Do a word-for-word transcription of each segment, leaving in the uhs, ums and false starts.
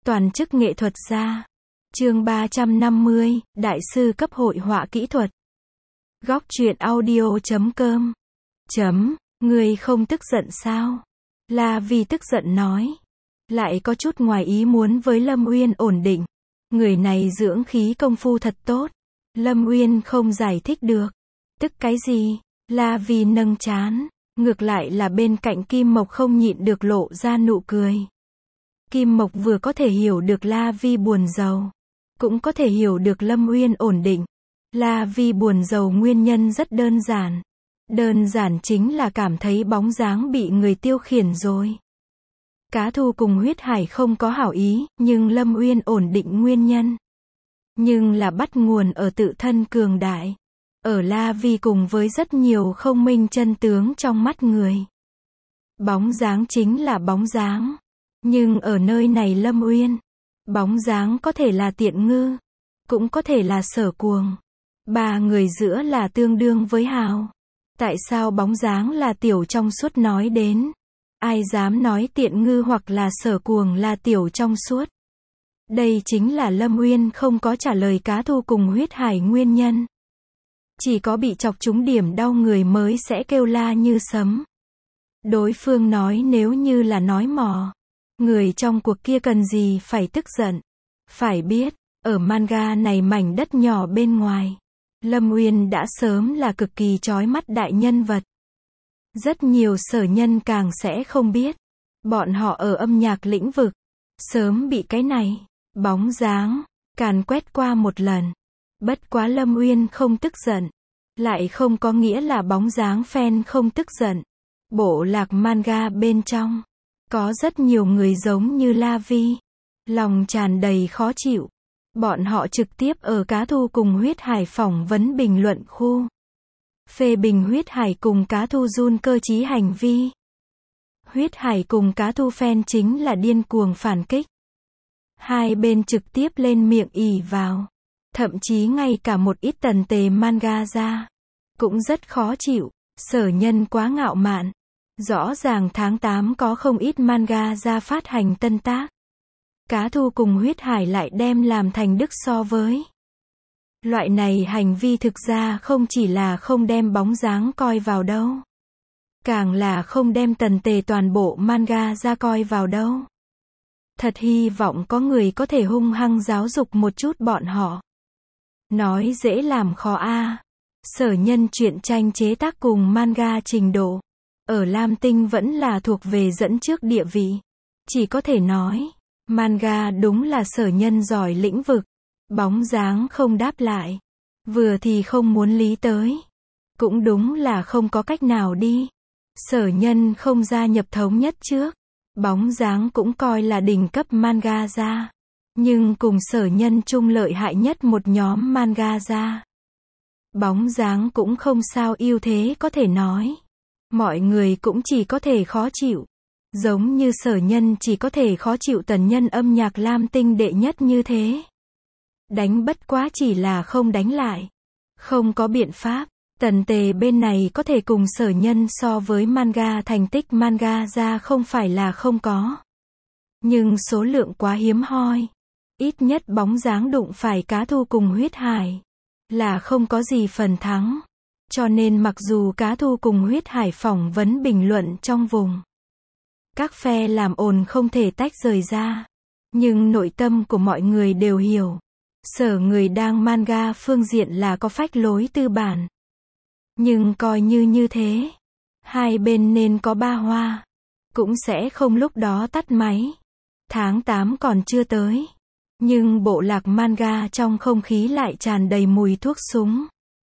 Toàn chức nghệ thuật gia. Chương ba trăm năm mươi, Đại sư cấp hội họa kỹ thuật. Góc truyện audio.com. Chấm, người không tức giận sao? La Vi tức giận nói. Lại có chút ngoài ý muốn với Lâm Uyên ổn định. Người này dưỡng khí công phu thật tốt. Lâm Uyên không giải thích được. Tức cái gì? La Vi nâng trán. Ngược lại là bên cạnh Kim Mộc không nhịn được lộ ra nụ cười. Kim Mộc vừa có thể hiểu được La Vi buồn rầu, cũng có thể hiểu được Lâm Uyên ổn định. La Vi buồn rầu nguyên nhân rất đơn giản. Đơn giản chính là cảm thấy bóng dáng bị người tiêu khiển rồi. Cá Thu cùng Huyết Hải không có hảo ý, nhưng Lâm Uyên ổn định nguyên nhân. Nhưng là bắt nguồn ở tự thân cường đại. Ở La Vi cùng với rất nhiều không minh chân tướng trong mắt người. Bóng dáng chính là bóng dáng. Nhưng ở nơi này Lâm Uyên, bóng dáng có thể là Tiện Ngư, cũng có thể là Sở Cuồng. Ba người giữa là tương đương với hào. Tại sao bóng dáng là tiểu trong suốt nói đến? Ai dám nói Tiện Ngư hoặc là Sở Cuồng là tiểu trong suốt? Đây chính là Lâm Uyên không có trả lời Cá Thu cùng Huyết Hải nguyên nhân. Chỉ có bị chọc trúng điểm đau người mới sẽ kêu la như sấm. Đối phương nói nếu như là nói mò, người trong cuộc kia cần gì phải tức giận. Phải biết, ở manga này mảnh đất nhỏ bên ngoài, Lâm Uyên đã sớm là cực kỳ chói mắt đại nhân vật. Rất nhiều sở nhân càng sẽ không biết. Bọn họ ở âm nhạc lĩnh vực, sớm bị cái này, bóng dáng, càn quét qua một lần. Bất quá Lâm Uyên không tức giận, lại không có nghĩa là bóng dáng fan không tức giận. Bộ lạc manga bên trong, có rất nhiều người giống như La Vi, lòng tràn đầy khó chịu. Bọn họ trực tiếp ở Cá Thu cùng Huyết Hải phỏng vấn bình luận khu. Phê bình Huyết Hải cùng Cá Thu run cơ trí hành vi. Huyết Hải cùng Cá Thu fan chính là điên cuồng phản kích. Hai bên trực tiếp lên miệng ỉ vào. Thậm chí ngay cả một ít tần tề manga ra, cũng rất khó chịu. Sở nhân quá ngạo mạn. Rõ ràng tháng tám có không ít manga ra phát hành tân tác. Cá Thu cùng Huyết Hải lại đem làm thành đức so với. Loại này hành vi thực ra không chỉ là không đem bóng dáng coi vào đâu. Càng là không đem tần tề toàn bộ manga ra coi vào đâu. Thật hy vọng có người có thể hung hăng giáo dục một chút bọn họ. Nói dễ làm khó a. Sở nhân truyện tranh chế tác cùng manga trình độ. Ở Lam Tinh vẫn là thuộc về dẫn trước địa vị. Chỉ có thể nói, manga đúng là sở nhân giỏi lĩnh vực. Bóng dáng không đáp lại. Vừa thì không muốn lý tới. Cũng đúng là không có cách nào đi. Sở nhân không gia nhập thống nhất trước. Bóng dáng cũng coi là đỉnh cấp manga ra. Nhưng cùng sở nhân chung lợi hại nhất một nhóm manga ra. Bóng dáng cũng không sao ưu thế có thể nói. Mọi người cũng chỉ có thể khó chịu. Giống như sở nhân chỉ có thể khó chịu tần nhân âm nhạc Lam Tinh đệ nhất như thế. Đánh bất quá chỉ là không đánh lại. Không có biện pháp. Tần tề bên này có thể cùng sở nhân so với manga thành tích manga ra không phải là không có. Nhưng số lượng quá hiếm hoi. Ít nhất bóng dáng đụng phải Cá Thu cùng Huyết Hải. Là không có gì phần thắng. Cho nên mặc dù Cá Thu cùng Huyết Hải phỏng vấn bình luận trong vùng. Các phe làm ồn không thể tách rời ra. Nhưng nội tâm của mọi người đều hiểu. Sở người đang manga phương diện là có phách lối tư bản. Nhưng coi như như thế. Hai bên nên có ba hoa. Cũng sẽ không lúc đó tắt máy. Tháng tám còn chưa tới. Nhưng bộ lạc manga trong không khí lại tràn đầy mùi thuốc súng.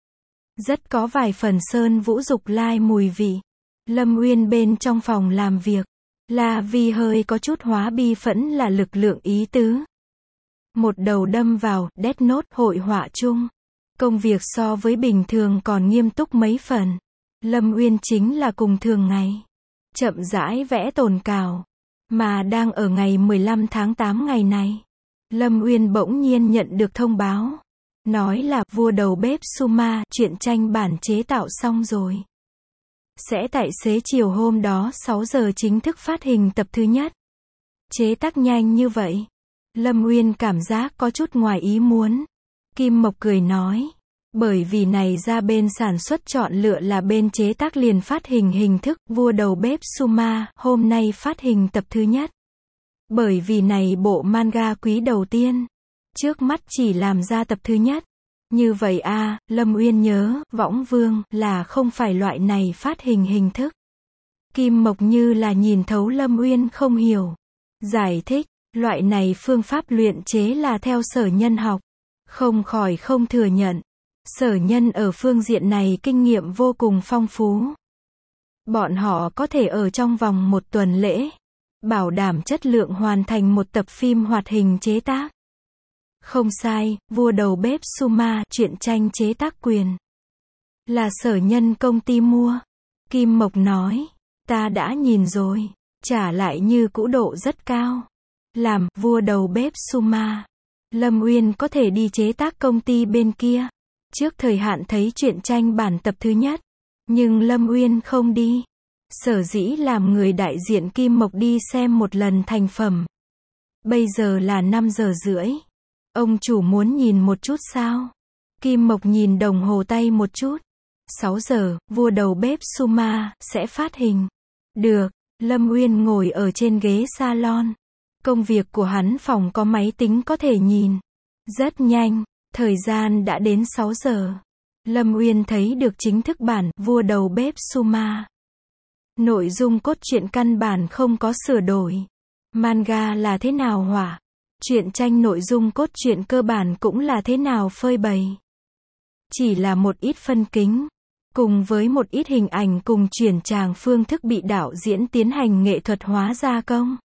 Rất có vài phần Sơn Vũ Dục lai mùi vị. Lâm Uyên bên trong phòng làm việc. La Vi hơi có chút hóa bi phẫn là lực lượng ý tứ. Một đầu đâm vào Death Note hội họa chung. Công việc so với bình thường còn nghiêm túc mấy phần. Lâm Uyên chính là cùng thường ngày. Chậm rãi vẽ tồn cào. Mà đang ở ngày mười lăm tháng tám ngày này. Lâm Uyên bỗng nhiên nhận được thông báo. Nói là vua đầu bếp Suma truyện tranh bản chế tạo xong rồi. Sẽ tại xế chiều hôm đó sáu giờ chính thức phát hình tập thứ nhất. Chế tác nhanh như vậy. Lâm Uyên cảm giác có chút ngoài ý muốn. Kim Mộc cười nói. Bởi vì này ra bên sản xuất chọn lựa là bên chế tác liền phát hình hình thức, vua đầu bếp Suma, hôm nay phát hình tập thứ nhất. Bởi vì này bộ manga quý đầu tiên. Trước mắt chỉ làm ra tập thứ nhất. Như vậy a, Lâm Uyên nhớ, Võng Vương, là không phải loại này phát hình hình thức. Kim Mộc như là nhìn thấu Lâm Uyên không hiểu. Giải thích, loại này phương pháp luyện chế là theo sở nhân học. Không khỏi không thừa nhận. Sở nhân ở phương diện này kinh nghiệm vô cùng phong phú. Bọn họ có thể ở trong vòng một tuần lễ, bảo đảm chất lượng hoàn thành một tập phim hoạt hình chế tác. Không sai, vua đầu bếp Suma, truyện tranh chế tác quyền. Là sở nhân công ty mua. Kim Mộc nói, ta đã nhìn rồi, trả lại như cũ độ rất cao. Làm, vua đầu bếp Suma. Lâm Uyên có thể đi chế tác công ty bên kia. Trước thời hạn thấy truyện tranh bản tập thứ nhất. Nhưng Lâm Uyên không đi. Sở dĩ làm người đại diện Kim Mộc đi xem một lần thành phẩm. Bây giờ là năm giờ rưỡi. Ông chủ muốn nhìn một chút sao? Kim Mộc nhìn đồng hồ tay một chút. sáu giờ, vua đầu bếp Suma, sẽ phát hình. Được, Lâm Uyên ngồi ở trên ghế salon. Công việc của hắn phòng có máy tính có thể nhìn. Rất nhanh, thời gian đã đến sáu giờ. Lâm Uyên thấy được chính thức bản, vua đầu bếp Suma. Nội dung cốt truyện căn bản không có sửa đổi. Manga là thế nào hỏa? Truyện tranh nội dung cốt truyện cơ bản cũng là thế nào phơi bày. Chỉ là một ít phân kính, cùng với một ít hình ảnh cùng chuyển tràng phương thức bị đạo diễn tiến hành nghệ thuật hóa gia công.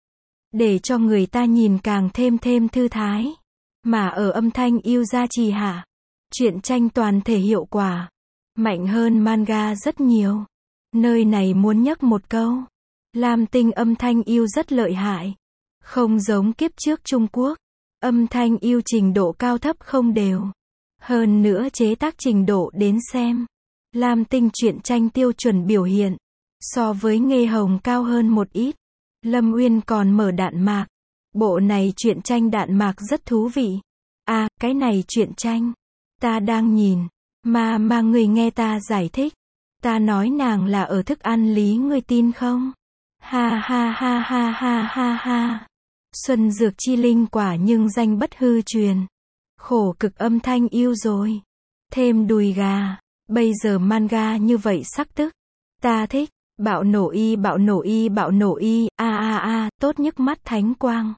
Để cho người ta nhìn càng thêm thêm thư thái. Mà ở âm thanh yêu gia trì hạ, truyện tranh toàn thể hiệu quả mạnh hơn manga rất nhiều. Nơi này muốn nhắc một câu. Lam Tinh âm thanh yêu rất lợi hại. Không giống kiếp trước Trung Quốc. Âm thanh yêu trình độ cao thấp không đều. Hơn nữa chế tác trình độ đến xem. Lam Tinh truyện tranh tiêu chuẩn biểu hiện. So với Nghê Hồng cao hơn một ít. Lâm Uyên còn mở đạn mạc. Bộ này truyện tranh đạn mạc rất thú vị. À, cái này truyện tranh. Ta đang nhìn. Mà mà người nghe ta giải thích. Ta nói nàng là ở thức ăn lý ngươi tin không? Ha ha ha ha ha ha ha. Xuân Dược Chi Linh quả nhưng danh bất hư truyền. Khổ cực âm thanh yêu rồi. Thêm đùi gà. Bây giờ manga như vậy sắc tức. Ta thích. Bạo nổ y bạo nổ y bạo nổ y, a a a, tốt nhức mắt thánh quang.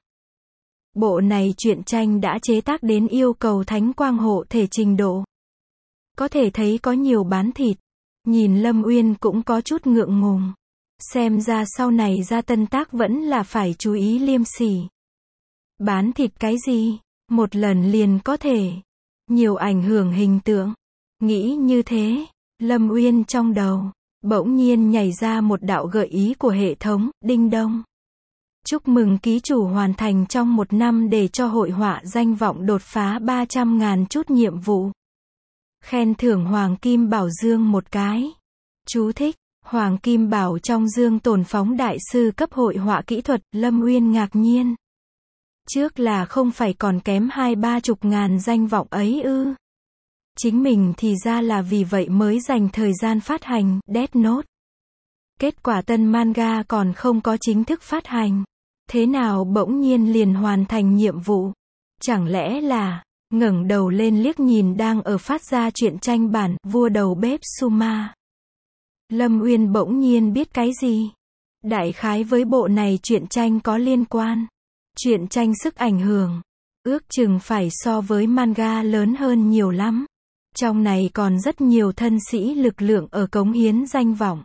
Bộ này truyện tranh đã chế tác đến yêu cầu thánh quang hộ thể trình độ. Có thể thấy có nhiều bán thịt. Nhìn Lâm Uyên cũng có chút ngượng ngùng. Xem ra sau này ra tân tác vẫn là phải chú ý liêm sỉ. Bán thịt cái gì? Một lần liền có thể. Nhiều ảnh hưởng hình tượng. Nghĩ như thế, Lâm Uyên trong đầu bỗng nhiên nhảy ra một đạo gợi ý của hệ thống, đinh đông. Chúc mừng ký chủ hoàn thành trong một năm để cho hội họa danh vọng đột phá ba trăm ngàn chút nhiệm vụ. Khen thưởng Hoàng Kim Bảo Dương một cái. Chú thích, Hoàng Kim Bảo trong dương tồn phóng đại sư cấp hội họa kỹ thuật, Lâm Uyên ngạc nhiên. Trước là không phải còn kém hai ba chục ngàn danh vọng ấy ư. Chính mình thì ra là vì vậy mới dành thời gian phát hành, Death Note. Kết quả tân manga còn không có chính thức phát hành. Thế nào bỗng nhiên liền hoàn thành nhiệm vụ? Chẳng lẽ là, ngẩng đầu lên liếc nhìn đang ở phát ra truyện tranh bản, vua đầu bếp Suma. Lâm Uyên bỗng nhiên biết cái gì? Đại khái với bộ này truyện tranh có liên quan. Truyện tranh sức ảnh hưởng, ước chừng phải so với manga lớn hơn nhiều lắm. Trong này còn rất nhiều thân sĩ lực lượng ở cống hiến danh vọng.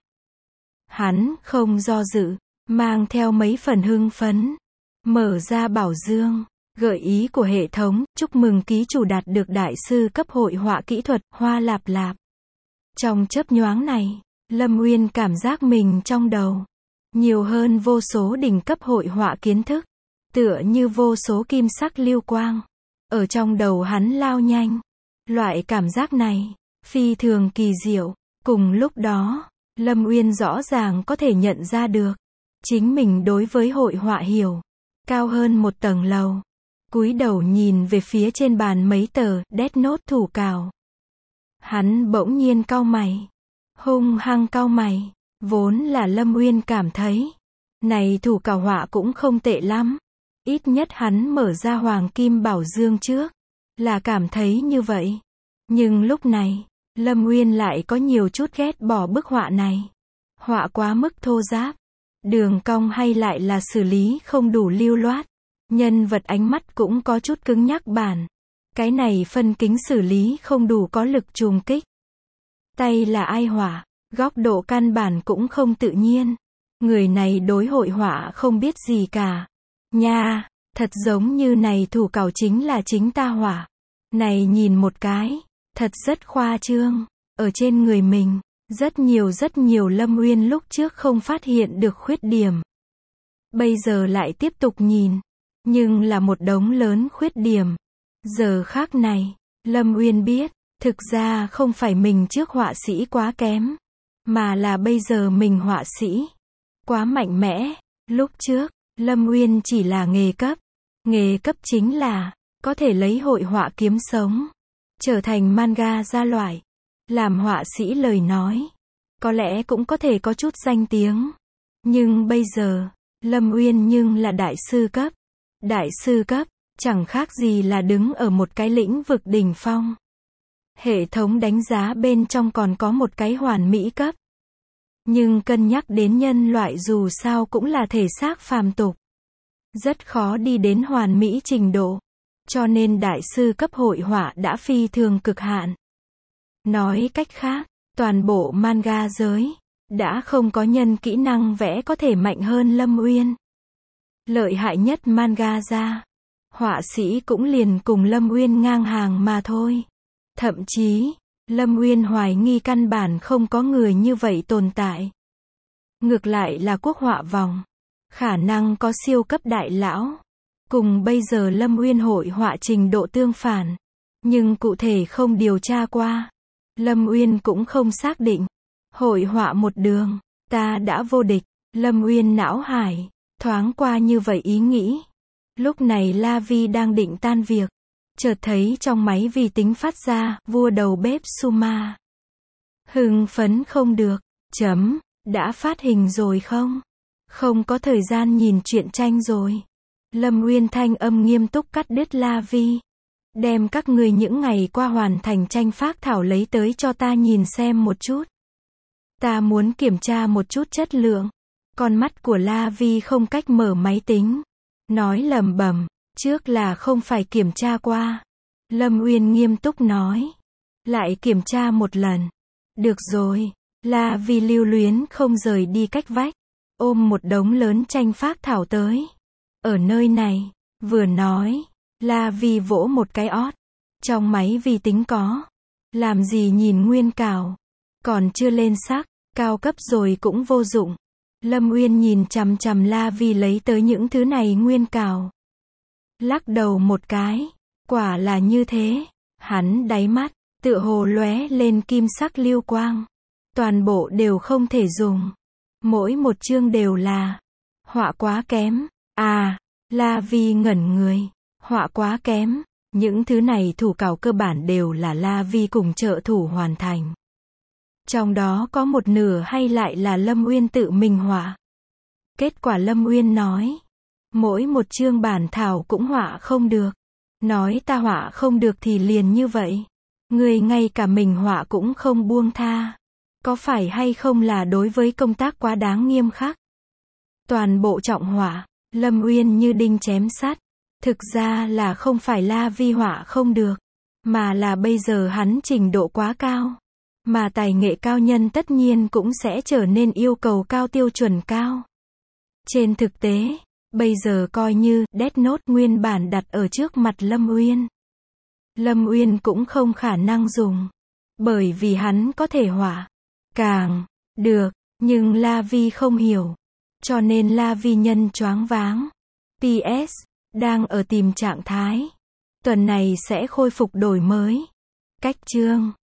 Hắn không do dự, mang theo mấy phần hưng phấn. Mở ra bảo dương, gợi ý của hệ thống, chúc mừng ký chủ đạt được đại sư cấp hội họa kỹ thuật, Hoa Lạp Lạp. Trong chớp nhoáng này, Lâm Uyên cảm giác mình trong đầu nhiều hơn vô số đỉnh cấp hội họa kiến thức. Tựa như vô số kim sắc lưu quang. Ở trong đầu hắn lao nhanh. Loại cảm giác này, phi thường kỳ diệu. Cùng lúc đó, Lâm Uyên rõ ràng có thể nhận ra được. Chính mình đối với hội họa hiểu. Cao hơn một tầng lầu. cúi đầu nhìn về phía trên bàn mấy tờ Death Note thủ cào. Hắn bỗng nhiên cau mày. Hung hăng cau mày. Vốn là Lâm Uyên cảm thấy, này thủ cào họa cũng không tệ lắm. Ít nhất hắn mở ra Hoàng Kim Bảo Dương trước, là cảm thấy như vậy. Nhưng lúc này, Lâm Uyên lại có nhiều chút ghét bỏ bức họa này. Họa quá mức thô ráp, đường cong hay lại là xử lý không đủ lưu loát. Nhân vật ánh mắt cũng có chút cứng nhắc bản. Cái này phân kính xử lý không đủ có lực trùng kích. Tay là ai họa, góc độ căn bản cũng không tự nhiên. Người này đối hội họa không biết gì cả. Nha, thật giống như này thủ cào chính là chính ta họa. Này nhìn một cái, thật rất khoa trương. Ở trên người mình, rất nhiều rất nhiều Lâm Uyên lúc trước không phát hiện được khuyết điểm. Bây giờ lại tiếp tục nhìn, nhưng là một đống lớn khuyết điểm. Giờ khác này, Lâm Uyên biết, thực ra không phải mình trước họa sĩ quá kém, mà là bây giờ mình họa sĩ quá mạnh mẽ. Lúc trước, Lâm Uyên chỉ là nghề cấp. Nghề cấp chính là có thể lấy hội họa kiếm sống, trở thành manga gia loại. Làm họa sĩ lời nói, có lẽ cũng có thể có chút danh tiếng. Nhưng bây giờ, Lâm Uyên nhưng là đại sư cấp. Đại sư cấp, chẳng khác gì là đứng ở một cái lĩnh vực đỉnh phong. Hệ thống đánh giá bên trong còn có một cái hoàn mỹ cấp. Nhưng cân nhắc đến nhân loại dù sao cũng là thể xác phàm tục. Rất khó đi đến hoàn mỹ trình độ. Cho nên đại sư cấp hội họa đã phi thường cực hạn. Nói cách khác, toàn bộ manga giới, đã không có nhân kỹ năng vẽ có thể mạnh hơn Lâm Uyên. Lợi hại nhất manga ra, họa sĩ cũng liền cùng Lâm Uyên ngang hàng mà thôi. Thậm chí, Lâm Uyên hoài nghi căn bản không có người như vậy tồn tại. Ngược lại là quốc họa vòng, khả năng có siêu cấp đại lão. Cùng bây giờ Lâm Uyên hội họa trình độ tương phản. Nhưng cụ thể không điều tra qua. Lâm Uyên cũng không xác định. Hội họa một đường, ta đã vô địch. Lâm Uyên não hải, thoáng qua như vậy ý nghĩ. Lúc này La Vi đang định tan việc. Chợt thấy trong máy vi tính phát ra, vua đầu bếp Suma. Hưng phấn không được. Chấm, đã phát hình rồi không? Không có thời gian nhìn truyện tranh rồi. Lâm Uyên thanh âm nghiêm túc cắt đứt La Vi. Đem các người những ngày qua hoàn thành tranh phác thảo lấy tới cho ta nhìn xem một chút. Ta muốn kiểm tra một chút chất lượng. Con mắt của La Vi không cách mở máy tính. Nói lẩm bẩm, trước là không phải kiểm tra qua. Lâm Uyên nghiêm túc nói. Lại kiểm tra một lần. Được rồi. La Vi lưu luyến không rời đi cách vách. Ôm một đống lớn tranh phác thảo tới. Ở nơi này, vừa nói, La Vi vỗ một cái ót. Trong máy vi tính có. Làm gì nhìn nguyên cào. Còn chưa lên sắc, cao cấp rồi cũng vô dụng. Lâm Uyên nhìn chằm chằm La Vi lấy tới những thứ này nguyên cào. Lắc đầu một cái. Quả là như thế. Hắn đáy mắt, tựa hồ lóe lên kim sắc lưu quang. Toàn bộ đều không thể dùng. Mỗi một chương đều là họa quá kém. À, La Vi ngẩn người. Họa quá kém. Những thứ này thủ cào cơ bản đều là La Vi cùng trợ thủ hoàn thành. Trong đó có một nửa hay lại là Lâm Uyên tự mình họa. Kết quả Lâm Uyên nói. Mỗi một chương bản thảo cũng họa không được. Nói ta họa không được thì liền như vậy. Người ngay cả mình họa cũng không buông tha. Có phải hay không là đối với công tác quá đáng nghiêm khắc? Toàn bộ trọng họa, Lâm Uyên như đinh chém sắt. Thực ra là không phải La Vi họa không được, mà là bây giờ hắn trình độ quá cao. Mà tài nghệ cao nhân tất nhiên cũng sẽ trở nên yêu cầu cao tiêu chuẩn cao. Trên thực tế, bây giờ coi như Death Note nguyên bản đặt ở trước mặt Lâm Uyên. Lâm Uyên cũng không khả năng dùng. Bởi vì hắn có thể họa càng được, nhưng La Vi không hiểu. Cho nên La Vi nhân choáng váng. pê ét, đang ở tìm trạng thái. Tuần này sẽ khôi phục đổi mới. Cách chương